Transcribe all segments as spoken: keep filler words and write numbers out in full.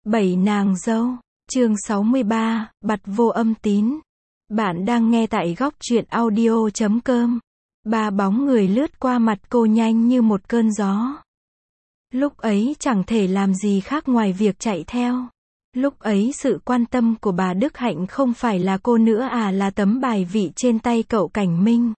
Bảy nàng dâu, chương sáu mươi ba, bặt vô âm tín. Bạn đang nghe tại góc truyện audio chấm com. Ba bóng người lướt qua mặt cô nhanh như một cơn gió. Lúc ấy chẳng thể làm gì khác ngoài việc chạy theo. Lúc ấy sự quan tâm của bà Đức Hạnh không phải là cô nữa à là tấm bài vị trên tay cậu Cảnh Minh.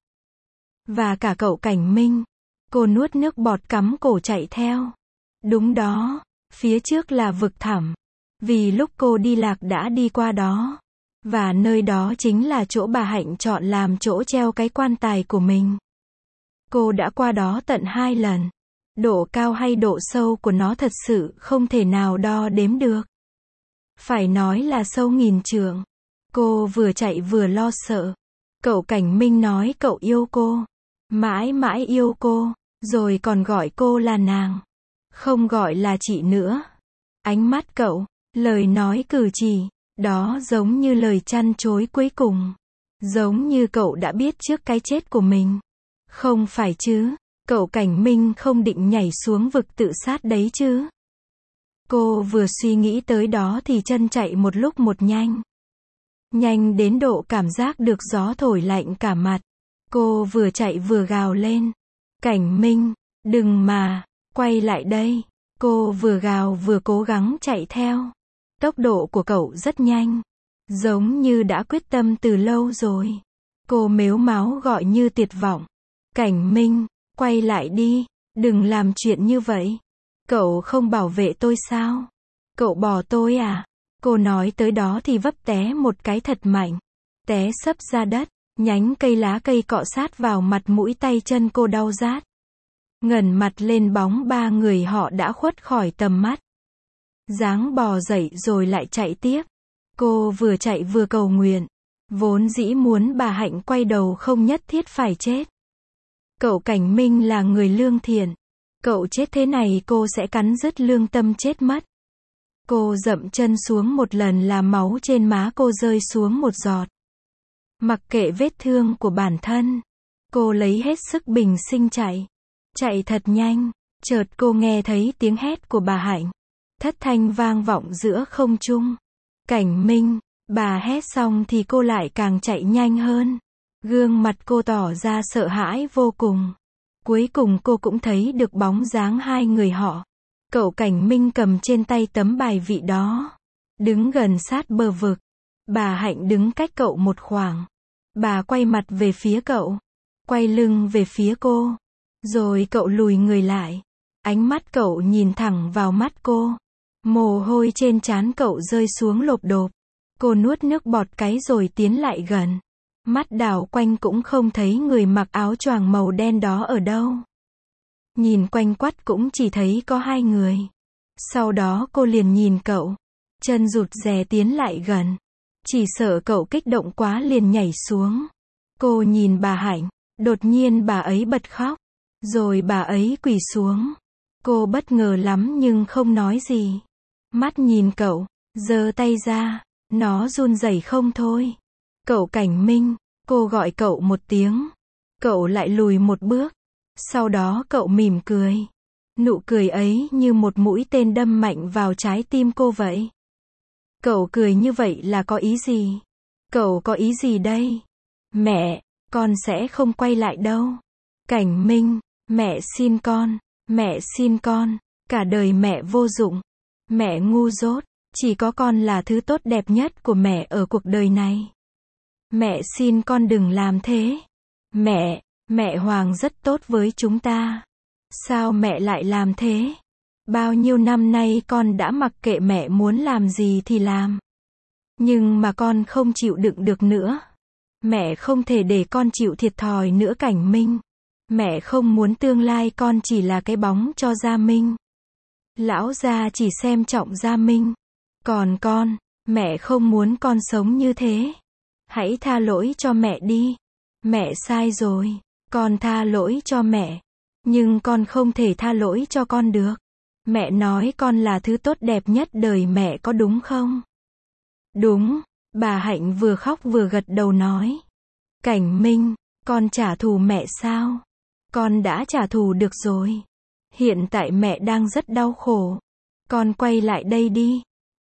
Và cả cậu Cảnh Minh. Cô nuốt nước bọt cắm cổ chạy theo. Đúng đó, phía trước là vực thẳm. Vì lúc cô đi lạc đã đi qua đó. Và nơi đó chính là chỗ bà Hạnh chọn làm chỗ treo cái quan tài của mình. Cô đã qua đó tận hai lần. Độ cao hay độ sâu của nó thật sự không thể nào đo đếm được. Phải nói là sâu nghìn trượng. Cô vừa chạy vừa lo sợ. Cậu Cảnh Minh nói cậu yêu cô. Mãi mãi yêu cô. Rồi còn gọi cô là nàng. Không gọi là chị nữa. Ánh mắt cậu, lời nói cử chỉ, đó giống như lời trăn trối cuối cùng. Giống như cậu đã biết trước cái chết của mình. Không phải chứ, cậu Cảnh Minh không định nhảy xuống vực tự sát đấy chứ. Cô vừa suy nghĩ tới đó thì chân chạy một lúc một nhanh. Nhanh đến độ cảm giác được gió thổi lạnh cả mặt. Cô vừa chạy vừa gào lên. Cảnh Minh, đừng mà, quay lại đây. Cô vừa gào vừa cố gắng chạy theo. Tốc độ của cậu rất nhanh. Giống như đã quyết tâm từ lâu rồi. Cô mếu máo gọi như tuyệt vọng. Cảnh Minh, quay lại đi. Đừng làm chuyện như vậy. Cậu không bảo vệ tôi sao? Cậu bỏ tôi à? Cô nói tới đó thì vấp té một cái thật mạnh. Té sấp ra đất. Nhánh cây lá cây cọ sát vào mặt mũi tay chân cô đau rát. Ngẩng mặt lên bóng ba người họ đã khuất khỏi tầm mắt. Dáng bò dậy rồi lại chạy tiếp. Cô vừa chạy vừa cầu nguyện. Vốn dĩ muốn bà Hạnh quay đầu không nhất thiết phải chết. Cậu Cảnh Minh là người lương thiện. Cậu chết thế này cô sẽ cắn rứt lương tâm chết mất. Cô dậm chân xuống một lần là máu trên má cô rơi xuống một giọt. Mặc kệ vết thương của bản thân. Cô lấy hết sức bình sinh chạy. Chạy thật nhanh. Chợt cô nghe thấy tiếng hét của bà Hạnh. Thất thanh vang vọng giữa không trung. Cảnh Minh, bà hét xong thì cô lại càng chạy nhanh hơn. Gương mặt cô tỏ ra sợ hãi vô cùng. Cuối cùng cô cũng thấy được bóng dáng hai người họ. Cậu Cảnh Minh cầm trên tay tấm bài vị đó. Đứng gần sát bờ vực. Bà Hạnh đứng cách cậu một khoảng. Bà quay mặt về phía cậu. Quay lưng về phía cô. Rồi cậu lùi người lại. Ánh mắt cậu nhìn thẳng vào mắt cô. Mồ hôi trên trán cậu rơi xuống lộp độp. Cô nuốt nước bọt cái rồi tiến lại gần. Mắt đảo quanh cũng không thấy người mặc áo choàng màu đen đó ở đâu. Nhìn quanh quắt cũng chỉ thấy có hai người. Sau đó cô liền nhìn cậu. Chân rụt rè tiến lại gần. Chỉ sợ cậu kích động quá liền nhảy xuống. Cô nhìn bà Hạnh. Đột nhiên bà ấy bật khóc. Rồi bà ấy quỳ xuống. Cô bất ngờ lắm nhưng không nói gì. Mắt nhìn cậu. Giơ tay ra. Nó run rẩy không thôi. Cậu Cảnh Minh. Cô gọi cậu một tiếng. Cậu lại lùi một bước. Sau đó cậu mỉm cười. Nụ cười ấy như một mũi tên đâm mạnh vào trái tim cô vậy. Cậu cười như vậy là có ý gì? Cậu có ý gì đây? Mẹ, con sẽ không quay lại đâu. Cảnh Minh, mẹ xin con, mẹ xin con, cả đời mẹ vô dụng. Mẹ ngu dốt, chỉ có con là thứ tốt đẹp nhất của mẹ ở cuộc đời này. Mẹ xin con đừng làm thế. Mẹ, mẹ Hoàng rất tốt với chúng ta. Sao mẹ lại làm thế? Bao nhiêu năm nay con đã mặc kệ mẹ muốn làm gì thì làm. Nhưng mà con không chịu đựng được nữa. Mẹ không thể để con chịu thiệt thòi nữa Cảnh Minh. Mẹ không muốn tương lai con chỉ là cái bóng cho Gia Minh. Lão gia chỉ xem trọng Gia Minh. Còn con, mẹ không muốn con sống như thế. Hãy tha lỗi cho mẹ đi. Mẹ sai rồi. Con tha lỗi cho mẹ. Nhưng con không thể tha lỗi cho con được. Mẹ nói con là thứ tốt đẹp nhất đời mẹ có đúng không? Đúng. Bà Hạnh vừa khóc vừa gật đầu nói. Cảnh Minh, con trả thù mẹ sao? Con đã trả thù được rồi. Hiện tại mẹ đang rất đau khổ. Con quay lại đây đi.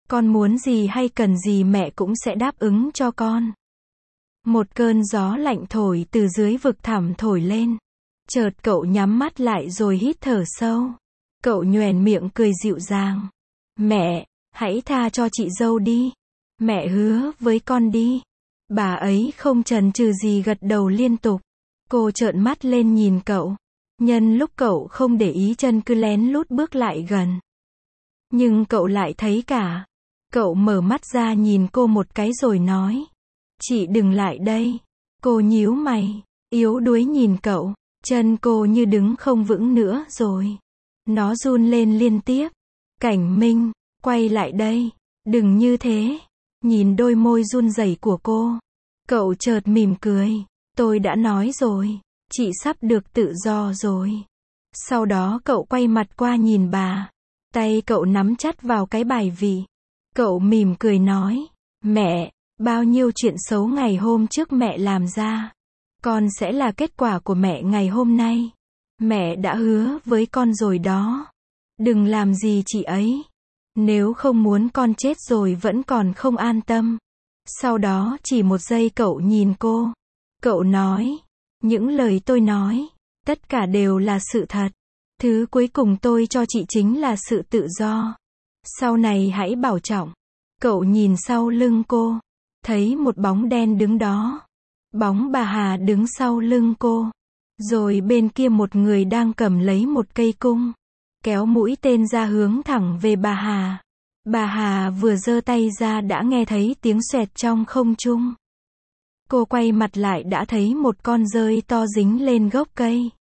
Con muốn gì hay cần gì mẹ cũng sẽ đáp ứng cho con. Một cơn gió lạnh thổi từ dưới vực thẳm thổi lên. Chợt cậu nhắm mắt lại rồi hít thở sâu. Cậu nhoẻn miệng cười dịu dàng. Mẹ, hãy tha cho chị dâu đi. Mẹ hứa với con đi. Bà ấy không chần chừ gì gật đầu liên tục. Cô trợn mắt lên nhìn cậu. Nhân lúc cậu không để ý chân cứ lén lút bước lại gần. Nhưng cậu lại thấy cả. Cậu mở mắt ra nhìn cô một cái rồi nói. Chị đừng lại đây. Cô nhíu mày, yếu đuối nhìn cậu. Chân cô như đứng không vững nữa rồi. Nó run lên liên tiếp. Cảnh Minh, quay lại đây. Đừng như thế. Nhìn đôi môi run rẩy của cô. Cậu chợt mỉm cười. Tôi đã nói rồi. Chị sắp được tự do rồi. Sau đó cậu quay mặt qua nhìn bà. Tay cậu nắm chặt vào cái bài vị. Cậu mỉm cười nói. Mẹ, bao nhiêu chuyện xấu ngày hôm trước mẹ làm ra. Con sẽ là kết quả của mẹ ngày hôm nay. Mẹ đã hứa với con rồi đó. Đừng làm gì chị ấy. Nếu không muốn con chết rồi vẫn còn không an tâm. Sau đó chỉ một giây cậu nhìn cô. Cậu nói. Những lời tôi nói. Tất cả đều là sự thật. Thứ cuối cùng tôi cho chị chính là sự tự do. Sau này hãy bảo trọng. Cậu nhìn sau lưng cô. Thấy một bóng đen đứng đó. Bóng bà Hà đứng sau lưng cô. Rồi bên kia một người đang cầm lấy một cây cung. Kéo mũi tên ra hướng thẳng về bà Hà. Bà Hà vừa giơ tay ra đã nghe thấy tiếng xoẹt trong không trung. Cô quay mặt lại đã thấy một con dơi to dính lên gốc cây.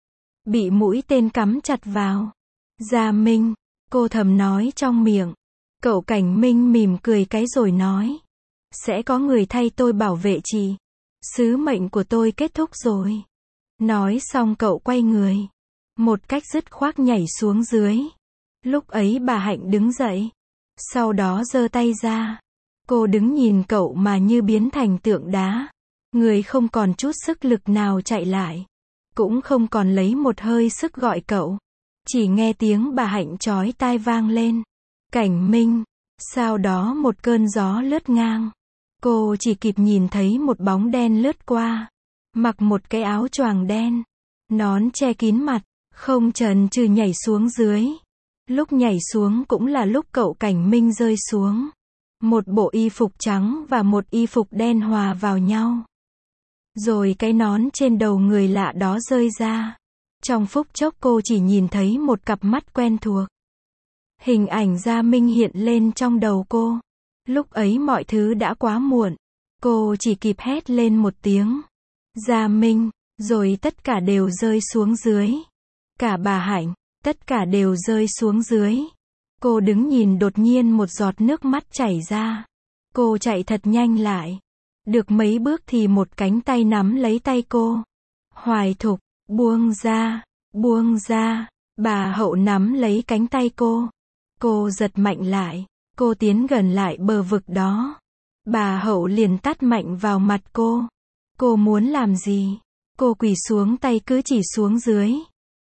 Bị mũi tên cắm chặt vào. Gia Minh, cô thầm nói trong miệng. Cậu Cảnh Minh mỉm cười cái rồi nói. Sẽ có người thay tôi bảo vệ chị. Sứ mệnh của tôi kết thúc rồi. Nói xong cậu quay người. Một cách dứt khoát nhảy xuống dưới. Lúc ấy bà Hạnh đứng dậy. Sau đó giơ tay ra. Cô đứng nhìn cậu mà như biến thành tượng đá. Người không còn chút sức lực nào chạy lại. Cũng không còn lấy một hơi sức gọi cậu. Chỉ nghe tiếng bà Hạnh chói tai vang lên. Cảnh Minh. Sau đó một cơn gió lướt ngang. Cô chỉ kịp nhìn thấy một bóng đen lướt qua. Mặc một cái áo choàng đen. Nón che kín mặt. Không chần chừ nhảy xuống dưới. Lúc nhảy xuống cũng là lúc cậu Cảnh Minh rơi xuống. Một bộ y phục trắng và một y phục đen hòa vào nhau. Rồi cái nón trên đầu người lạ đó rơi ra. Trong phút chốc cô chỉ nhìn thấy một cặp mắt quen thuộc. Hình ảnh Gia Minh hiện lên trong đầu cô. Lúc ấy mọi thứ đã quá muộn. Cô chỉ kịp hét lên một tiếng. Gia Minh, rồi tất cả đều rơi xuống dưới. Cả bà Hạnh, tất cả đều rơi xuống dưới. Cô đứng nhìn đột nhiên một giọt nước mắt chảy ra. Cô chạy thật nhanh lại. Được mấy bước thì một cánh tay nắm lấy tay cô. Hoài Thục, buông ra, buông ra. Bà Hậu nắm lấy cánh tay cô. Cô giật mạnh lại. Cô tiến gần lại bờ vực đó. Bà Hậu liền tát mạnh vào mặt cô. Cô muốn làm gì? Cô quỳ xuống tay cứ chỉ xuống dưới.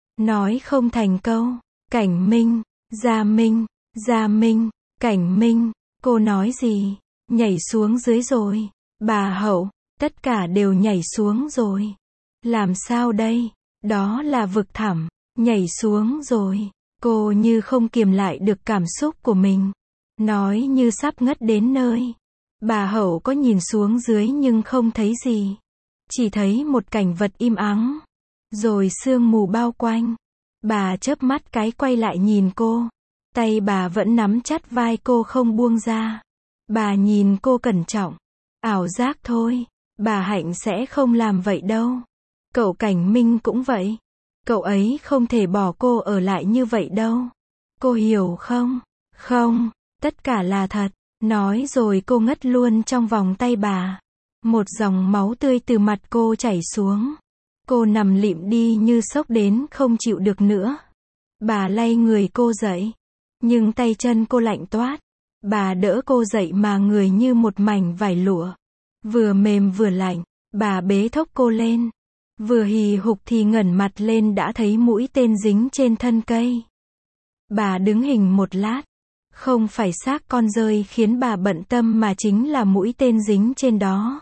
Nói không thành câu. Cảnh Minh, Gia Minh, Gia Minh, Cảnh Minh. Cô nói gì? Nhảy xuống dưới rồi. Bà Hậu, tất cả đều nhảy xuống rồi. Làm sao đây? Đó là vực thẳm. Nhảy xuống rồi. Cô như không kiềm lại được cảm xúc của mình. Nói như sắp ngất đến nơi. Bà Hậu có nhìn xuống dưới nhưng không thấy gì. Chỉ thấy một cảnh vật im ắng. Rồi sương mù bao quanh. Bà chớp mắt cái quay lại nhìn cô. Tay bà vẫn nắm chặt vai cô không buông ra. Bà nhìn cô cẩn trọng. Ảo giác thôi. Bà Hạnh sẽ không làm vậy đâu. Cậu Cảnh Minh cũng vậy. Cậu ấy không thể bỏ cô ở lại như vậy đâu. Cô hiểu không? Không, tất cả là thật. Nói rồi cô ngất luôn trong vòng tay bà. Một dòng máu tươi từ mặt cô chảy xuống. Cô nằm lịm đi như sốc đến không chịu được nữa. Bà lay người cô dậy. Nhưng tay chân cô lạnh toát. Bà đỡ cô dậy mà người như một mảnh vải lụa. Vừa mềm vừa lạnh. Bà bế thốc cô lên. Vừa hì hục thì ngẩng mặt lên đã thấy mũi tên dính trên thân cây. Bà đứng hình một lát. Không phải xác con rơi khiến bà bận tâm mà chính là mũi tên dính trên đó.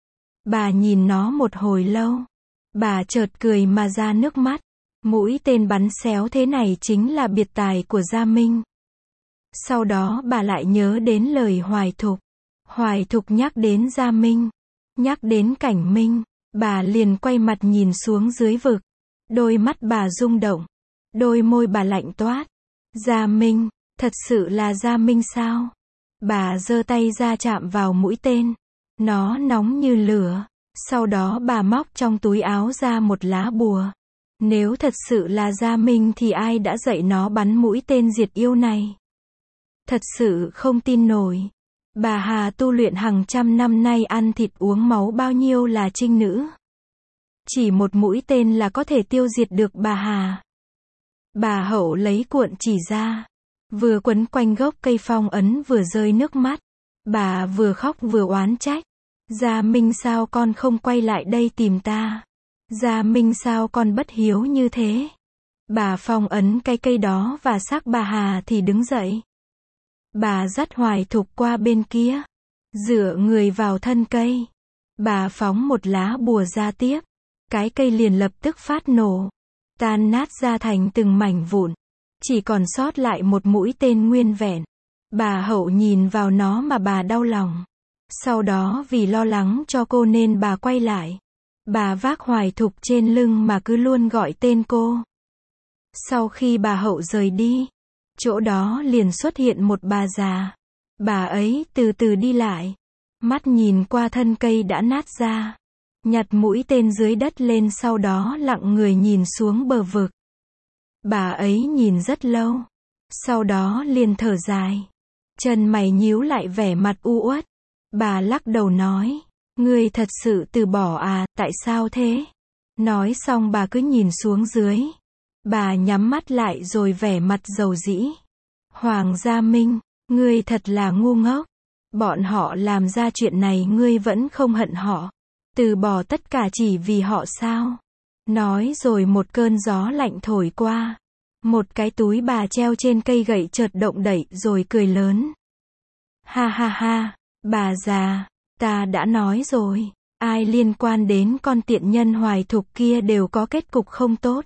Bà nhìn nó một hồi lâu. Bà chợt cười mà ra nước mắt. Mũi tên bắn xéo thế này chính là biệt tài của Gia Minh. Sau đó bà lại nhớ đến lời Hoài Thục. Hoài Thục nhắc đến Gia Minh, nhắc đến Cảnh Minh. Bà liền quay mặt nhìn xuống dưới vực. Đôi mắt bà rung động. Đôi môi bà lạnh toát. Gia Minh, thật sự là Gia Minh sao? Bà giơ tay ra chạm vào mũi tên. Nó nóng như lửa. Sau đó bà móc trong túi áo ra một lá bùa. Nếu thật sự là Gia Minh thì ai đã dạy nó bắn mũi tên diệt yêu này? Thật sự không tin nổi. Bà Hà tu luyện hàng trăm năm nay ăn thịt uống máu bao nhiêu là trinh nữ. Chỉ một mũi tên là có thể tiêu diệt được bà Hà. Bà Hậu lấy cuộn chỉ ra. Vừa quấn quanh gốc cây phong ấn vừa rơi nước mắt. Bà vừa khóc vừa oán trách. Gia Minh sao con không quay lại đây tìm ta? Gia Minh sao con bất hiếu như thế? Bà phong ấn cái cây đó và xác bà Hà thì đứng dậy. Bà dắt Hoài Thục qua bên kia. Dựa người vào thân cây. Bà phóng một lá bùa ra tiếp. Cái cây liền lập tức phát nổ. Tan nát ra thành từng mảnh vụn. Chỉ còn sót lại một mũi tên nguyên vẹn. Bà Hậu nhìn vào nó mà bà đau lòng. Sau đó vì lo lắng cho cô nên bà quay lại. Bà vác Hoài Thục trên lưng mà cứ luôn gọi tên cô. Sau khi bà Hậu rời đi, chỗ đó liền xuất hiện một bà già. Bà ấy từ từ đi lại. Mắt nhìn qua thân cây đã nát ra. Nhặt mũi tên dưới đất lên sau đó lặng người nhìn xuống bờ vực. Bà ấy nhìn rất lâu. Sau đó liền thở dài. Chân mày nhíu lại vẻ mặt u uất. Bà lắc đầu nói. Ngươi thật sự từ bỏ à, tại sao thế? Nói xong bà cứ nhìn xuống dưới. Bà nhắm mắt lại rồi vẻ mặt dầu dĩ. Hoàng Gia Minh, ngươi thật là ngu ngốc. Bọn họ làm ra chuyện này ngươi vẫn không hận họ. Từ bỏ tất cả chỉ vì họ sao? Nói rồi một cơn gió lạnh thổi qua. Một cái túi bà treo trên cây gậy chợt động đậy rồi cười lớn. Ha ha ha, bà già, ta đã nói rồi, ai liên quan đến con tiện nhân Hoài Thục kia đều có kết cục không tốt.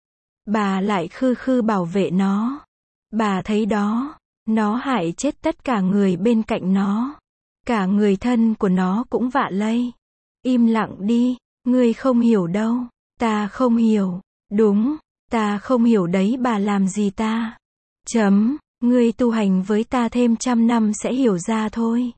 Bà lại khư khư bảo vệ nó. Bà thấy đó, nó hại chết tất cả người bên cạnh nó. Cả người thân của nó cũng vạ lây. Im lặng đi, ngươi không hiểu đâu. Ta không hiểu. Đúng, ta không hiểu đấy bà làm gì ta. Chấm, ngươi tu hành với ta thêm trăm năm sẽ hiểu ra thôi.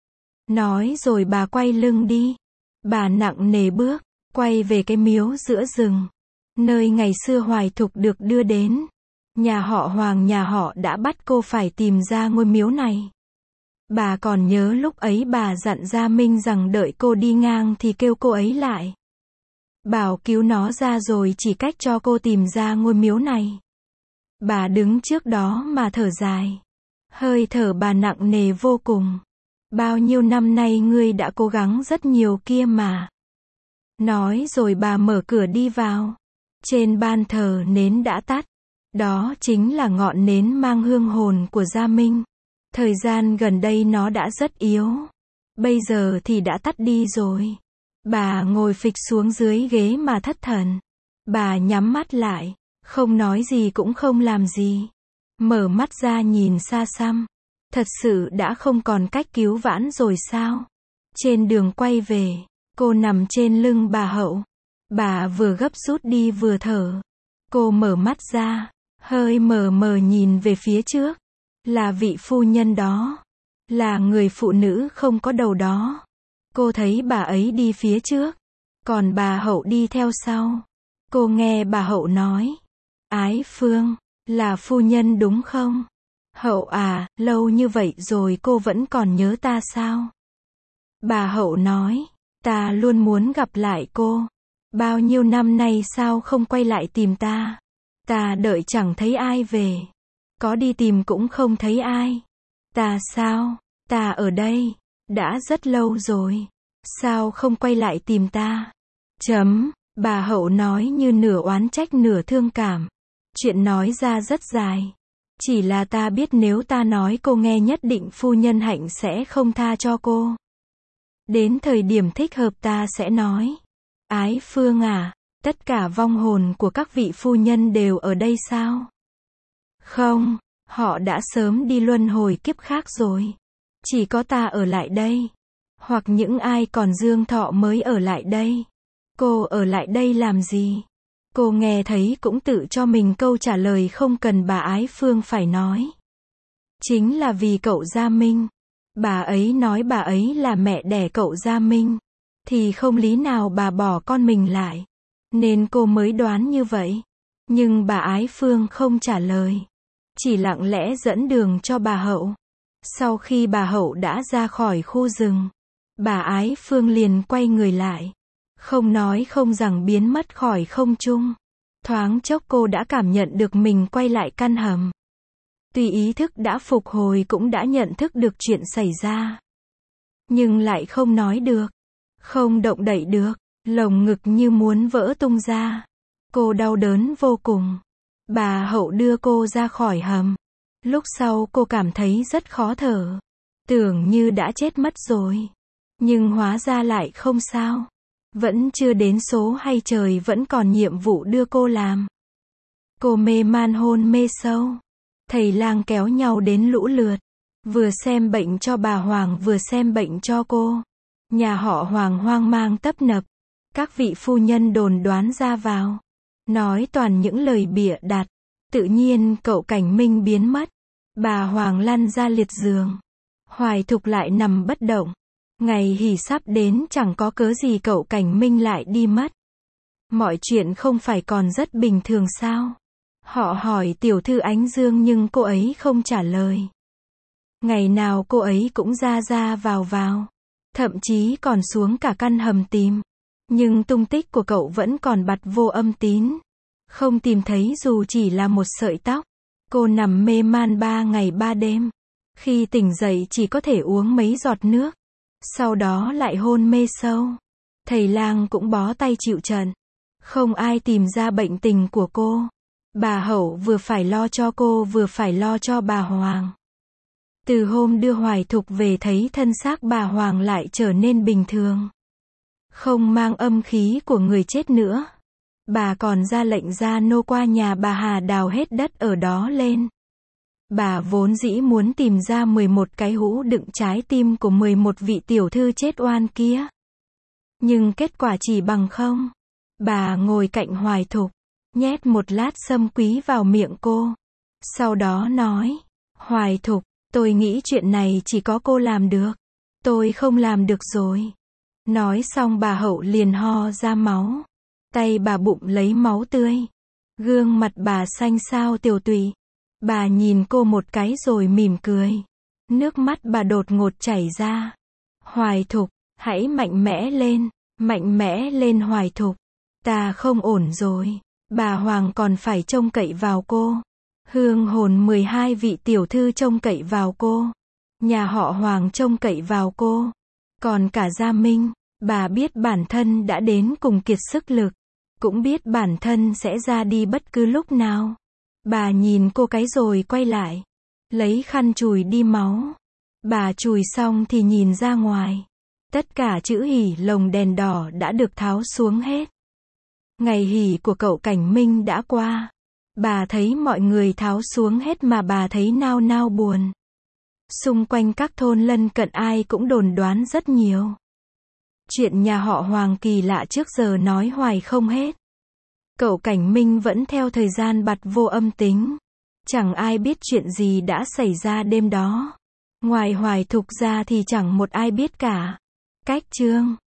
Nói rồi bà quay lưng đi. Bà nặng nề bước, quay về cái miếu giữa rừng. Nơi ngày xưa Hoài Thục được đưa đến. Nhà họ Hoàng nhà họ đã bắt cô phải tìm ra ngôi miếu này. Bà còn nhớ lúc ấy bà dặn Gia Minh rằng đợi cô đi ngang thì kêu cô ấy lại. Bảo cứu nó ra rồi chỉ cách cho cô tìm ra ngôi miếu này. Bà đứng trước đó mà thở dài. Hơi thở bà nặng nề vô cùng. Bao nhiêu năm nay ngươi đã cố gắng rất nhiều kia mà. Nói rồi bà mở cửa đi vào. Trên ban thờ nến đã tắt. Đó chính là ngọn nến mang hương hồn của Gia Minh. Thời gian gần đây nó đã rất yếu. Bây giờ thì đã tắt đi rồi. Bà ngồi phịch xuống dưới ghế mà thất thần. Bà nhắm mắt lại. Không nói gì cũng không làm gì. Mở mắt ra nhìn xa xăm. Thật sự đã không còn cách cứu vãn rồi sao? Trên đường quay về, cô nằm trên lưng bà Hậu. Bà vừa gấp rút đi vừa thở. Cô mở mắt ra, hơi mờ mờ nhìn về phía trước. Là vị phu nhân đó. Là người phụ nữ không có đầu đó. Cô thấy bà ấy đi phía trước. Còn bà Hậu đi theo sau. Cô nghe bà Hậu nói. Ái Phương, là phu nhân đúng không? Hậu à, lâu như vậy rồi cô vẫn còn nhớ ta sao? Bà Hậu nói. Ta luôn muốn gặp lại cô. Bao nhiêu năm nay sao không quay lại tìm ta? Ta đợi chẳng thấy ai về. Có đi tìm cũng không thấy ai. Ta sao? Ta ở đây. Đã rất lâu rồi. Sao không quay lại tìm ta? Chấm. Bà Hậu nói như nửa oán trách nửa thương cảm. Chuyện nói ra rất dài. Chỉ là ta biết nếu ta nói cô nghe nhất định phu nhân Hạnh sẽ không tha cho cô. Đến thời điểm thích hợp ta sẽ nói. Ái Phương à, tất cả vong hồn của các vị phu nhân đều ở đây sao? Không, họ đã sớm đi luân hồi kiếp khác rồi. Chỉ có ta ở lại đây. Hoặc những ai còn dương thọ mới ở lại đây. Cô ở lại đây làm gì? Cô nghe thấy cũng tự cho mình câu trả lời không cần bà Ái Phương phải nói. Chính là vì cậu Gia Minh. Bà ấy nói bà ấy là mẹ đẻ cậu Gia Minh. Thì không lý nào bà bỏ con mình lại. Nên cô mới đoán như vậy. Nhưng bà Ái Phương không trả lời. Chỉ lặng lẽ dẫn đường cho bà Hậu. Sau khi bà Hậu đã ra khỏi khu rừng, bà Ái Phương liền quay người lại. Không nói không rằng biến mất khỏi không trung. Thoáng chốc cô đã cảm nhận được mình quay lại căn hầm. Tuy ý thức đã phục hồi cũng đã nhận thức được chuyện xảy ra. Nhưng lại không nói được. Không động đậy được. Lồng ngực như muốn vỡ tung ra. Cô đau đớn vô cùng. Bà Hậu đưa cô ra khỏi hầm. Lúc sau cô cảm thấy rất khó thở. Tưởng như đã chết mất rồi. Nhưng hóa ra lại không sao. Vẫn chưa đến số hay trời vẫn còn nhiệm vụ đưa cô làm. Cô mê man hôn mê sâu. Thầy lang kéo nhau đến lũ lượt. Vừa xem bệnh cho bà Hoàng vừa xem bệnh cho cô. Nhà họ Hoàng hoang mang tấp nập. Các vị phu nhân đồn đoán ra vào. Nói toàn những lời bịa đặt. Tự nhiên cậu Cảnh Minh biến mất. Bà Hoàng lăn ra liệt giường. Hoài Thục lại nằm bất động. Ngày hỉ sắp đến chẳng có cớ gì cậu Cảnh Minh lại đi mất. Mọi chuyện không phải còn rất bình thường sao? Họ hỏi tiểu thư Ánh Dương nhưng cô ấy không trả lời. Ngày nào cô ấy cũng ra ra vào vào. Thậm chí còn xuống cả căn hầm tìm. Nhưng tung tích của cậu vẫn còn bặt vô âm tín. Không tìm thấy dù chỉ là một sợi tóc. Cô nằm mê man ba ngày ba đêm. Khi tỉnh dậy chỉ có thể uống mấy giọt nước. Sau đó lại hôn mê sâu. Thầy lang cũng bó tay chịu trận. Không ai tìm ra bệnh tình của cô. Bà Hậu vừa phải lo cho cô vừa phải lo cho bà Hoàng. Từ hôm đưa Hoài Thục về thấy thân xác bà Hoàng lại trở nên bình thường. Không mang âm khí của người chết nữa. Bà còn ra lệnh ra nô qua nhà bà Hà đào hết đất ở đó lên. Bà vốn dĩ muốn tìm ra mười một cái hũ đựng trái tim của mười một vị tiểu thư chết oan kia. Nhưng kết quả chỉ bằng không. Bà ngồi cạnh Hoài Thục, nhét một lát sâm quý vào miệng cô. Sau đó nói, Hoài Thục, tôi nghĩ chuyện này chỉ có cô làm được. Tôi không làm được rồi. Nói xong bà Hậu liền ho ra máu. Tay bà bụng lấy máu tươi. Gương mặt bà xanh xao tiều tụy. Bà nhìn cô một cái rồi mỉm cười. Nước mắt bà đột ngột chảy ra. Hoài Thục, hãy mạnh mẽ lên. Mạnh mẽ lên Hoài Thục. Ta không ổn rồi. Bà Hoàng còn phải trông cậy vào cô. Hương hồn mười hai vị tiểu thư trông cậy vào cô. Nhà họ Hoàng trông cậy vào cô. Còn cả Gia Minh, bà biết bản thân đã đến cùng kiệt sức lực. Cũng biết bản thân sẽ ra đi bất cứ lúc nào. Bà nhìn cô cái rồi quay lại. Lấy khăn chùi đi máu. Bà chùi xong thì nhìn ra ngoài. Tất cả chữ hỉ lồng đèn đỏ đã được tháo xuống hết. Ngày hỉ của cậu Cảnh Minh đã qua. Bà thấy mọi người tháo xuống hết mà bà thấy nao nao buồn. Xung quanh các thôn lân cận ai cũng đồn đoán rất nhiều. Chuyện nhà họ Hoàng kỳ lạ trước giờ nói hoài không hết. Cậu Cảnh Minh vẫn theo thời gian bặt vô âm tính. Chẳng ai biết chuyện gì đã xảy ra đêm đó. Ngoài Hoài Thục ra thì chẳng một ai biết cả. Cách chương